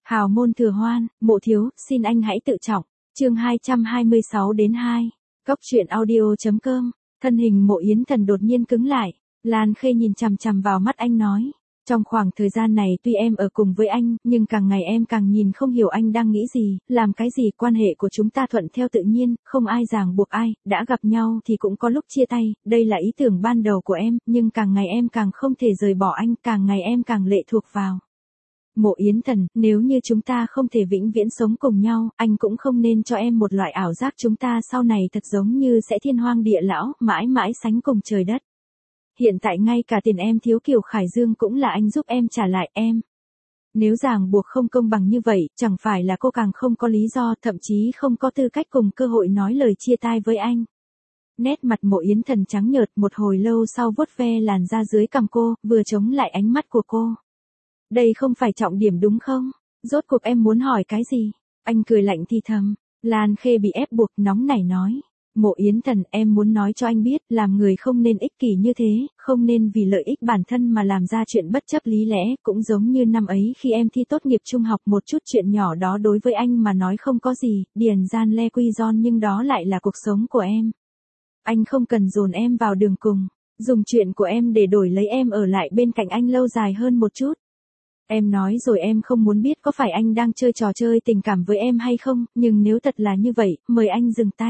Hào môn thừa hoan, Mộ thiếu, xin anh hãy tự trọng. Chương 226-2. Góc truyện audio.com. Thân hình Mộ Yến Thần đột nhiên cứng lại. Lan Khê nhìn chằm chằm vào mắt anh nói. Trong khoảng thời gian này tuy em ở cùng với anh, nhưng càng ngày em càng nhìn không hiểu anh đang nghĩ gì, làm cái gì. Quan hệ của chúng ta thuận theo tự nhiên, không ai ràng buộc ai, đã gặp nhau thì cũng có lúc chia tay, đây là ý tưởng ban đầu của em, nhưng càng ngày em càng không thể rời bỏ anh, càng ngày em càng lệ thuộc vào. Mộ Yến Thần, nếu như chúng ta không thể vĩnh viễn sống cùng nhau, anh cũng không nên cho em một loại ảo giác chúng ta sau này thật giống như sẽ thiên hoang địa lão, mãi mãi sánh cùng trời đất. Hiện tại ngay cả tiền em thiếu Kiều Khải Dương cũng là anh giúp em trả lại em. Nếu ràng buộc không công bằng như vậy, chẳng phải là cô càng không có lý do, thậm chí không có tư cách cùng cơ hội nói lời chia tay với anh. Nét mặt Mộ Yến Thần trắng nhợt, một hồi lâu sau vuốt ve làn da dưới cằm cô, vừa chống lại ánh mắt của cô. Đây không phải trọng điểm đúng không? Rốt cuộc em muốn hỏi cái gì? Anh cười lạnh thì thầm. Lan Khê bị ép buộc nóng nảy nói. Mộ Yến Thần, em muốn nói cho anh biết, làm người không nên ích kỷ như thế, không nên vì lợi ích bản thân mà làm ra chuyện bất chấp lý lẽ, cũng giống như năm ấy khi em thi tốt nghiệp trung học, một chút chuyện nhỏ đó đối với anh mà nói không có gì, điền gian le quy giòn, nhưng đó lại là cuộc sống của em. Anh không cần dồn em vào đường cùng, dùng chuyện của em để đổi lấy em ở lại bên cạnh anh lâu dài hơn một chút. Em nói rồi, em không muốn biết có phải anh đang chơi trò chơi tình cảm với em hay không, nhưng nếu thật là như vậy, mời anh dừng tay.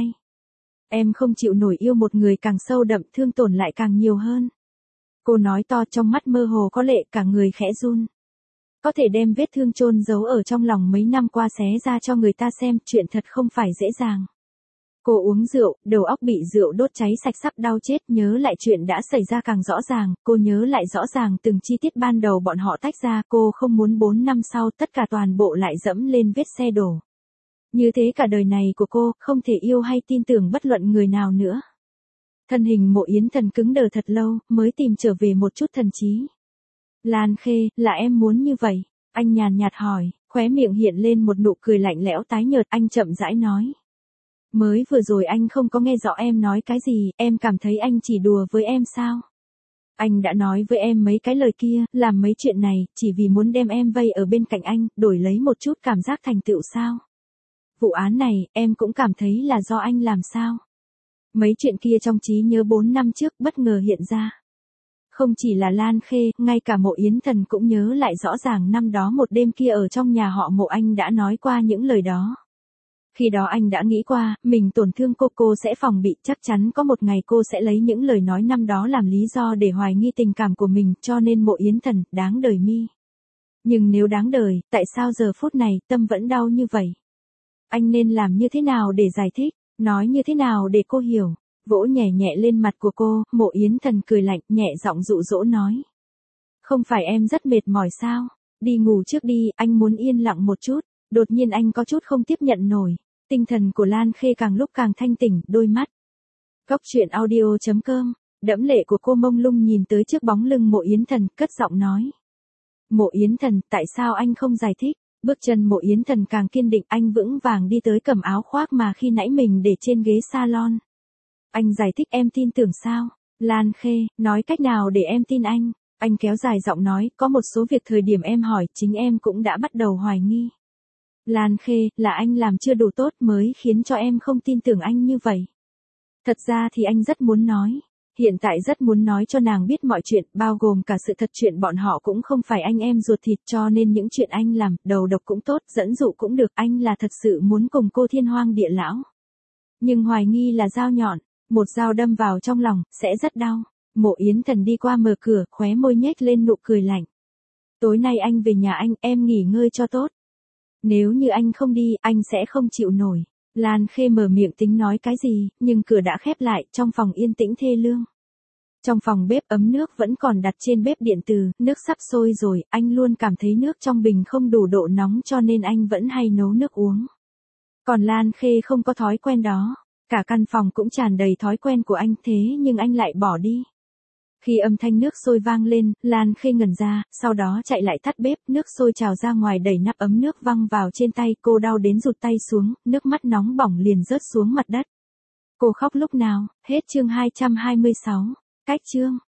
Em không chịu nổi yêu một người càng sâu đậm, thương tổn lại càng nhiều hơn. Cô nói to, trong mắt mơ hồ có lệ, cả người khẽ run. Có thể đem vết thương chôn giấu ở trong lòng mấy năm qua xé ra cho người ta xem, chuyện thật không phải dễ dàng. Cô uống rượu, đầu óc bị rượu đốt cháy sạch, sắp đau chết, nhớ lại chuyện đã xảy ra càng rõ ràng, cô nhớ lại rõ ràng từng chi tiết ban đầu bọn họ tách ra, cô không muốn 4 năm sau tất cả toàn bộ lại dẫm lên vết xe đổ. Như thế cả đời này của cô, không thể yêu hay tin tưởng bất luận người nào nữa. Thân hình Mộ Yến Thần cứng đờ thật lâu, mới tìm trở về một chút thần trí. Lan Khê, là em muốn như vậy? Anh nhàn nhạt hỏi, khóe miệng hiện lên một nụ cười lạnh lẽo tái nhợt, anh chậm rãi nói. Mới vừa rồi anh không có nghe rõ em nói cái gì, em cảm thấy anh chỉ đùa với em sao? Anh đã nói với em mấy cái lời kia, làm mấy chuyện này, chỉ vì muốn đem em vây ở bên cạnh anh, đổi lấy một chút cảm giác thành tựu sao? Vụ án này, em cũng cảm thấy là do anh làm sao? Mấy chuyện kia trong trí nhớ 4 năm trước bất ngờ hiện ra. Không chỉ là Lan Khê, ngay cả Mộ Yến Thần cũng nhớ lại rõ ràng năm đó một đêm kia ở trong nhà họ Mộ, anh đã nói qua những lời đó. Khi đó anh đã nghĩ qua, mình tổn thương cô sẽ phòng bị, chắc chắn có một ngày cô sẽ lấy những lời nói năm đó làm lý do để hoài nghi tình cảm của mình, cho nên Mộ Yến Thần, đáng đời mi. Nhưng nếu đáng đời, tại sao giờ phút này, tâm vẫn đau như vậy? Anh nên làm như thế nào để giải thích, nói như thế nào để cô hiểu? Vỗ nhẹ nhẹ lên mặt của cô, Mộ Yến Thần cười lạnh, nhẹ giọng dụ dỗ nói. Không phải em rất mệt mỏi sao? Đi ngủ trước đi, anh muốn yên lặng một chút. Đột nhiên anh có chút không tiếp nhận nổi. Tinh thần của Lan Khê càng lúc càng thanh tỉnh, đôi mắt. Góc truyện audio.com. Đẫm lệ của cô mông lung nhìn tới trước bóng lưng Mộ Yến Thần, cất giọng nói. Mộ Yến Thần, tại sao anh không giải thích? Bước chân Mộ Yến Thần càng kiên định, anh vững vàng đi tới cầm áo khoác mà khi nãy mình để trên ghế salon. Anh giải thích, em tin tưởng sao? Lan Khê, nói cách nào để em tin anh? Anh kéo dài giọng nói, có một số việc thời điểm em hỏi, chính em cũng đã bắt đầu hoài nghi. Lan Khê, là anh làm chưa đủ tốt mới khiến cho em không tin tưởng anh như vậy. Thật ra thì anh rất muốn nói. Hiện tại rất muốn nói cho nàng biết mọi chuyện, bao gồm cả sự thật chuyện bọn họ cũng không phải anh em ruột thịt, cho nên những chuyện anh làm, đầu độc cũng tốt, dẫn dụ cũng được, anh là thật sự muốn cùng cô thiên hoang địa lão. Nhưng hoài nghi là dao nhọn, một dao đâm vào trong lòng, sẽ rất đau. Mộ Yến Thần đi qua mở cửa, khóe môi nhếch lên nụ cười lạnh. Tối nay anh về nhà anh, em nghỉ ngơi cho tốt. Nếu như anh không đi, anh sẽ không chịu nổi. Lan Khê mở miệng tính nói cái gì, nhưng cửa đã khép lại, trong phòng yên tĩnh thê lương. Trong phòng bếp ấm nước vẫn còn đặt trên bếp điện từ, nước sắp sôi rồi, anh luôn cảm thấy nước trong bình không đủ độ nóng cho nên anh vẫn hay nấu nước uống. Còn Lan Khê không có thói quen đó, cả căn phòng cũng tràn đầy thói quen của anh, thế nhưng anh lại bỏ đi. Khi âm thanh nước sôi vang lên, Lan Khê ngẩn ra, sau đó chạy lại tắt bếp, nước sôi trào ra ngoài đẩy nắp ấm nước văng vào trên tay, cô đau đến rụt tay xuống, nước mắt nóng bỏng liền rớt xuống mặt đất. Cô khóc lúc nào? Hết chương 226. Cách chương